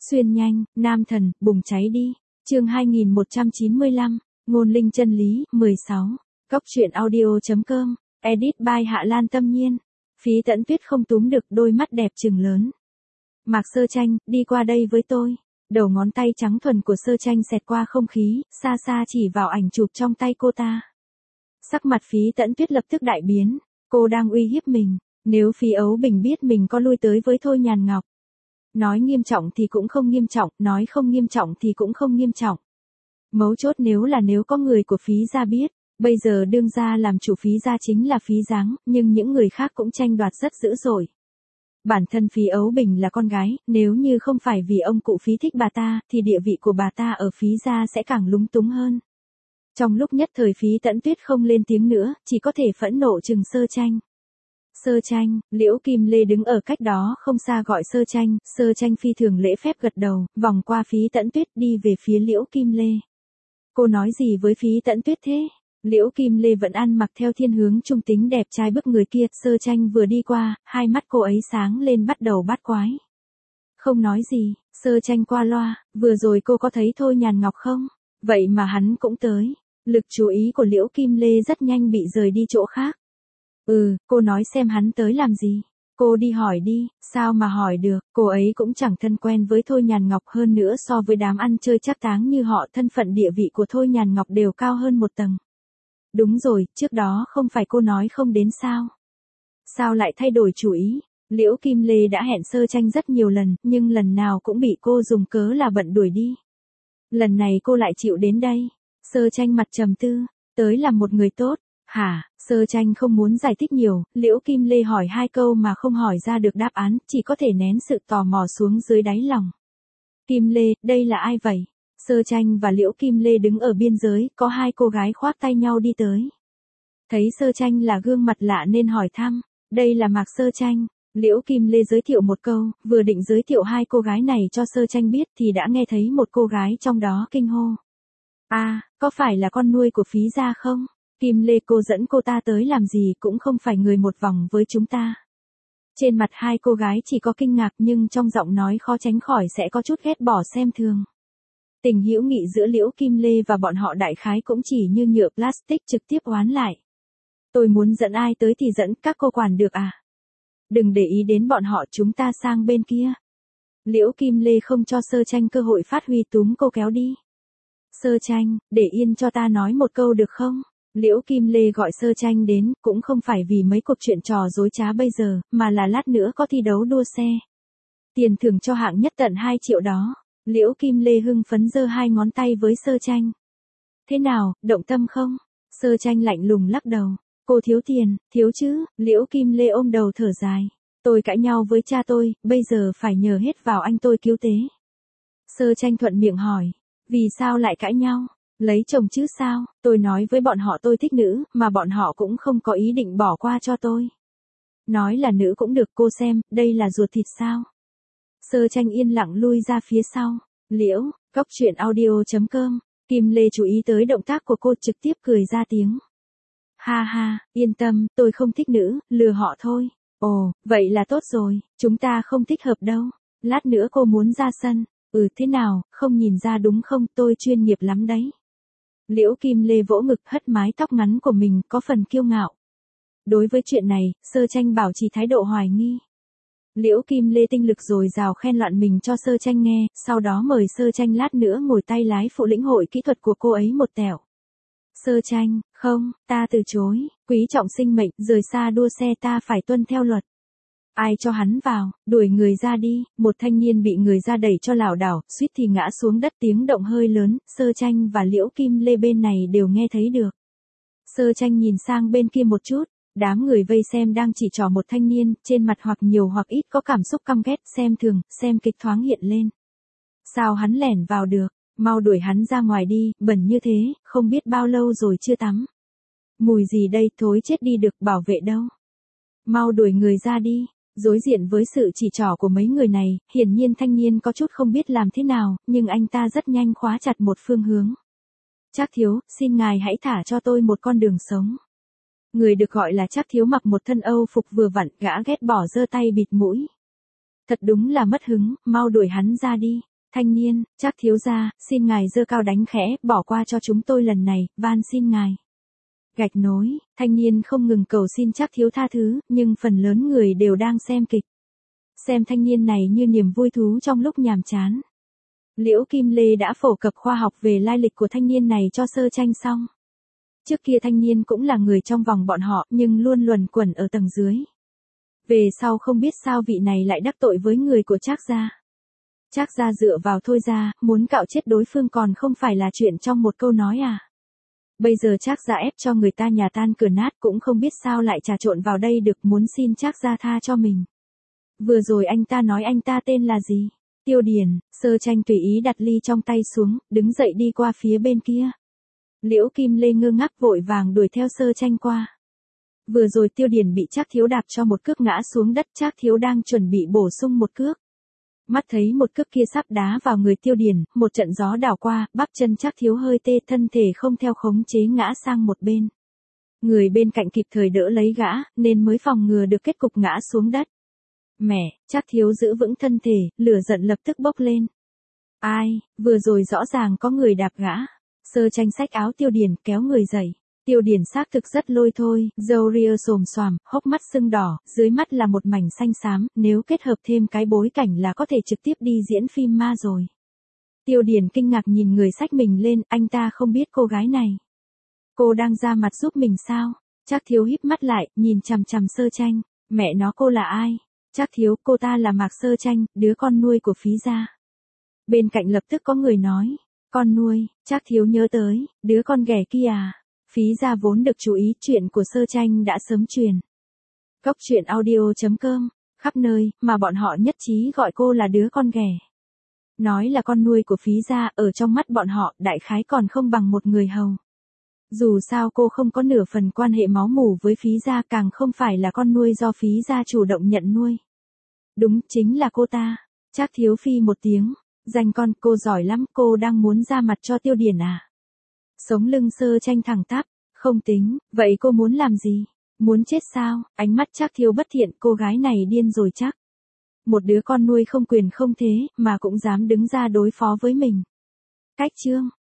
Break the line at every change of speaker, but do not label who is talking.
Xuyên nhanh, nam thần, bùng cháy đi. Chương 2195, ngôn linh chân lý, 16. Cóc truyện audio.com, edit by Hạ Lan Tâm Nhiên. Phí Tẫn Tuyết không túm được, đôi mắt đẹp trừng lớn. Mạc Sơ Tranh, đi qua đây với tôi. Đầu ngón tay trắng thuần của Sơ Tranh xẹt qua không khí, xa xa chỉ vào ảnh chụp trong tay cô ta. Sắc mặt Phí Tẫn Tuyết lập tức đại biến, cô đang uy hiếp mình. Nếu Phí Ấu Bình biết mình có lui tới với Thôi Nhàn Ngọc, nói nghiêm trọng thì cũng không nghiêm trọng, nói không nghiêm trọng thì cũng không nghiêm trọng. Mấu chốt nếu có người của Phí gia biết, bây giờ đương gia làm chủ Phí gia chính là Phí Giáng, nhưng những người khác cũng tranh đoạt rất dữ dội. Bản thân Phí Ấu Bình là con gái, nếu như không phải vì ông cụ Phí thích bà ta, thì địa vị của bà ta ở Phí gia sẽ càng lúng túng hơn. Trong lúc nhất thời Phí Tẫn Tuyết không lên tiếng nữa, chỉ có thể phẫn nộ trừng Sơ Tranh. Sơ Tranh, Liễu Kim Lê đứng ở cách đó không xa gọi Sơ Tranh, Sơ Tranh phi thường lễ phép gật đầu, vòng qua Phí Tẫn Tuyết đi về phía Liễu Kim Lê. Cô nói gì với Phí Tẫn Tuyết thế? Liễu Kim Lê vẫn ăn mặc theo thiên hướng trung tính đẹp trai bức người kia, Sơ Tranh vừa đi qua, hai mắt cô ấy sáng lên bắt đầu bắt quái. Không nói gì, Sơ Tranh qua loa, vừa rồi cô có thấy Thôi Nhàn Ngọc không? Vậy mà hắn cũng tới. Lực chú ý của Liễu Kim Lê rất nhanh bị rời đi chỗ khác. Cô nói xem hắn tới làm gì. Cô đi hỏi đi, sao mà hỏi được, cô ấy cũng chẳng thân quen với Thôi Nhàn Ngọc, hơn nữa so với đám ăn chơi trác táng như họ, thân phận địa vị của Thôi Nhàn Ngọc đều cao hơn một tầng. Đúng rồi, trước đó không phải cô nói không đến sao? Sao lại thay đổi chủ ý? Liễu Kim Lê đã hẹn Sơ Tranh rất nhiều lần, nhưng lần nào cũng bị cô dùng cớ là bận đuổi đi. Lần này cô lại chịu đến đây. Sơ Tranh mặt trầm tư, tới làm một người tốt. Hả? Sơ Tranh không muốn giải thích nhiều, Liễu Kim Lê hỏi hai câu mà không hỏi ra được đáp án, chỉ có thể nén sự tò mò xuống dưới đáy lòng. Kim Lê, đây là ai vậy? Sơ Tranh và Liễu Kim Lê đứng ở biên giới, có hai cô gái khoác tay nhau đi tới. Thấy Sơ Tranh là gương mặt lạ nên hỏi thăm, đây là Mạc Sơ Tranh. Liễu Kim Lê giới thiệu một câu, vừa định giới thiệu hai cô gái này cho Sơ Tranh biết thì đã nghe thấy một cô gái trong đó kinh hô. Có phải là con nuôi của Phí gia không? Kim Lê, cô dẫn cô ta tới làm gì, cũng không phải người một vòng với chúng ta. Trên mặt hai cô gái chỉ có kinh ngạc, nhưng trong giọng nói khó tránh khỏi sẽ có chút ghét bỏ xem thường. Tình hữu nghị giữa Liễu Kim Lê và bọn họ đại khái cũng chỉ như nhựa plastic trực tiếp oán lại. Tôi muốn dẫn ai tới thì dẫn, các cô quản được à? Đừng để ý đến bọn họ, chúng ta sang bên kia. Liễu Kim Lê không cho Sơ Tranh cơ hội phát huy, túm cô kéo đi. Sơ Tranh, để yên cho ta nói một câu được không? Liễu Kim Lê gọi Sơ Tranh đến, cũng không phải vì mấy cuộc chuyện trò dối trá bây giờ, mà là lát nữa có thi đấu đua xe. Tiền thưởng cho hạng nhất tận 2 triệu đó. Liễu Kim Lê hưng phấn giơ hai ngón tay với Sơ Tranh. Thế nào, động tâm không? Sơ Tranh lạnh lùng lắc đầu. Cô thiếu tiền, thiếu chứ? Liễu Kim Lê ôm đầu thở dài. Tôi cãi nhau với cha tôi, bây giờ phải nhờ hết vào anh tôi cứu tế. Sơ Tranh thuận miệng hỏi. Vì sao lại cãi nhau? Lấy chồng chứ sao? Tôi nói với bọn họ tôi thích nữ, mà bọn họ cũng không có ý định bỏ qua cho tôi. Nói là nữ cũng được, cô xem, đây là ruột thịt sao? Sơ Tranh yên lặng lui ra phía sau. Liễu, cóc truyện audio.com, Kim Lê chú ý tới động tác của cô, trực tiếp cười ra tiếng. Ha ha, yên tâm, tôi không thích nữ, lừa họ thôi. Ồ, vậy là tốt rồi, chúng ta không thích hợp đâu. Lát nữa cô muốn ra sân. Thế nào, không nhìn ra đúng không, tôi chuyên nghiệp lắm đấy. Liễu Kim Lê vỗ ngực, hất mái tóc ngắn của mình, có phần kiêu ngạo. Đối với chuyện này, Sơ Tranh bảo trì thái độ hoài nghi. Liễu Kim Lê tinh lực dồi dào khen loạn mình cho Sơ Tranh nghe, sau đó mời Sơ Tranh lát nữa ngồi tay lái phụ lĩnh hội kỹ thuật của cô ấy một tẹo. Sơ Tranh, không, ta từ chối, quý trọng sinh mệnh, rời xa đua xe ta phải tuân theo luật. Ai cho hắn vào, đuổi người ra đi. Một thanh niên bị người ra đẩy cho lảo đảo, suýt thì ngã xuống đất, tiếng động hơi lớn, Sơ Tranh và Liễu Kim Lê bên này đều nghe thấy được. Sơ Tranh nhìn sang bên kia một chút, đám người vây xem đang chỉ trỏ một thanh niên, trên mặt hoặc nhiều hoặc ít có cảm xúc căm ghét, xem thường, xem kịch thoáng hiện lên. Sao hắn lẻn vào được, mau đuổi hắn ra ngoài đi, bẩn như thế, không biết bao lâu rồi chưa tắm. Mùi gì đây, thối chết đi được, bảo vệ đâu. Mau đuổi người ra đi. Đối diện với sự chỉ trỏ của mấy người này, hiển nhiên thanh niên có chút không biết làm thế nào, nhưng anh ta rất nhanh khóa chặt một phương hướng. Trác thiếu, xin ngài hãy thả cho tôi một con đường sống. Người được gọi là Trác thiếu mặc một thân Âu phục vừa vặn, gã ghét bỏ giơ tay bịt mũi. Thật đúng là mất hứng, mau đuổi hắn ra đi. Thanh niên, Trác thiếu gia, xin ngài giơ cao đánh khẽ, bỏ qua cho chúng tôi lần này, van xin ngài. Gạch nối, thanh niên không ngừng cầu xin Trác thiếu tha thứ, nhưng phần lớn người đều đang xem kịch. Xem thanh niên này như niềm vui thú trong lúc nhàm chán. Liễu Kim Lê đã phổ cập khoa học về lai lịch của thanh niên này cho Sơ Tranh xong. Trước kia thanh niên cũng là người trong vòng bọn họ nhưng luôn luẩn quẩn ở tầng dưới. Về sau không biết sao vị này lại đắc tội với người của Trác gia. Trác gia dựa vào Thôi gia, muốn cạo chết đối phương còn không phải là chuyện trong một câu nói à. Bây giờ Trác gia ép cho người ta nhà tan cửa nát cũng không biết sao lại trà trộn vào đây được, muốn xin Trác gia tha cho mình. Vừa rồi anh ta nói anh ta tên là gì? Tiêu Điền. Sơ Tranh tùy ý đặt ly trong tay xuống, đứng dậy đi qua phía bên kia. Liễu Kim Lê ngơ ngác vội vàng đuổi theo Sơ Tranh qua. Vừa rồi Tiêu Điền bị Trác thiếu đạp cho một cước ngã xuống đất, Trác thiếu đang chuẩn bị bổ sung một cước. Mắt thấy một cước kia sắp đá vào người Tiêu Điền, một trận gió đảo qua, bắp chân Trác thiếu hơi tê, thân thể không theo khống chế ngã sang một bên. Người bên cạnh kịp thời đỡ lấy gã, nên mới phòng ngừa được kết cục ngã xuống đất. Mẹ, Trác thiếu giữ vững thân thể, lửa giận lập tức bốc lên. Ai, vừa rồi rõ ràng có người đạp gã. Sơ Tranh xách áo Tiêu Điền kéo người dậy. Tiêu Điền xác thực rất lôi thôi, râu ria xồm xoàm, hốc mắt sưng đỏ, dưới mắt là một mảnh xanh xám, nếu kết hợp thêm cái bối cảnh là có thể trực tiếp đi diễn phim ma rồi. Tiêu Điền kinh ngạc nhìn người xách mình lên, anh ta không biết cô gái này. Cô đang ra mặt giúp mình sao? Trác thiếu híp mắt lại, nhìn chằm chằm Sơ Tranh, mẹ nó cô là ai? Trác thiếu, cô ta là Mạc Sơ Tranh, đứa con nuôi của Phí gia. Bên cạnh lập tức có người nói, con nuôi, Trác thiếu nhớ tới, đứa con ghẻ kia à. Phí gia vốn được chú ý, chuyện của Sơ Tranh đã sớm truyền. Cốc truyện audio.com, khắp nơi, mà bọn họ nhất trí gọi cô là đứa con ghẻ. Nói là con nuôi của Phí gia, ở trong mắt bọn họ, đại khái còn không bằng một người hầu. Dù sao cô không có nửa phần quan hệ máu mủ với Phí gia, càng không phải là con nuôi do Phí gia chủ động nhận nuôi. Đúng, chính là cô ta. Trác thiếu phi một tiếng, danh con, cô giỏi lắm, cô đang muốn ra mặt cho Tiêu Điền à? Sống lưng Sơ Tranh thẳng tắp, không tính, vậy cô muốn làm gì? Muốn chết sao? Ánh mắt Trác thiếu bất thiện, cô gái này điên rồi chắc. Một đứa con nuôi không quyền không thế, mà cũng dám đứng ra đối phó với mình. Cách chương.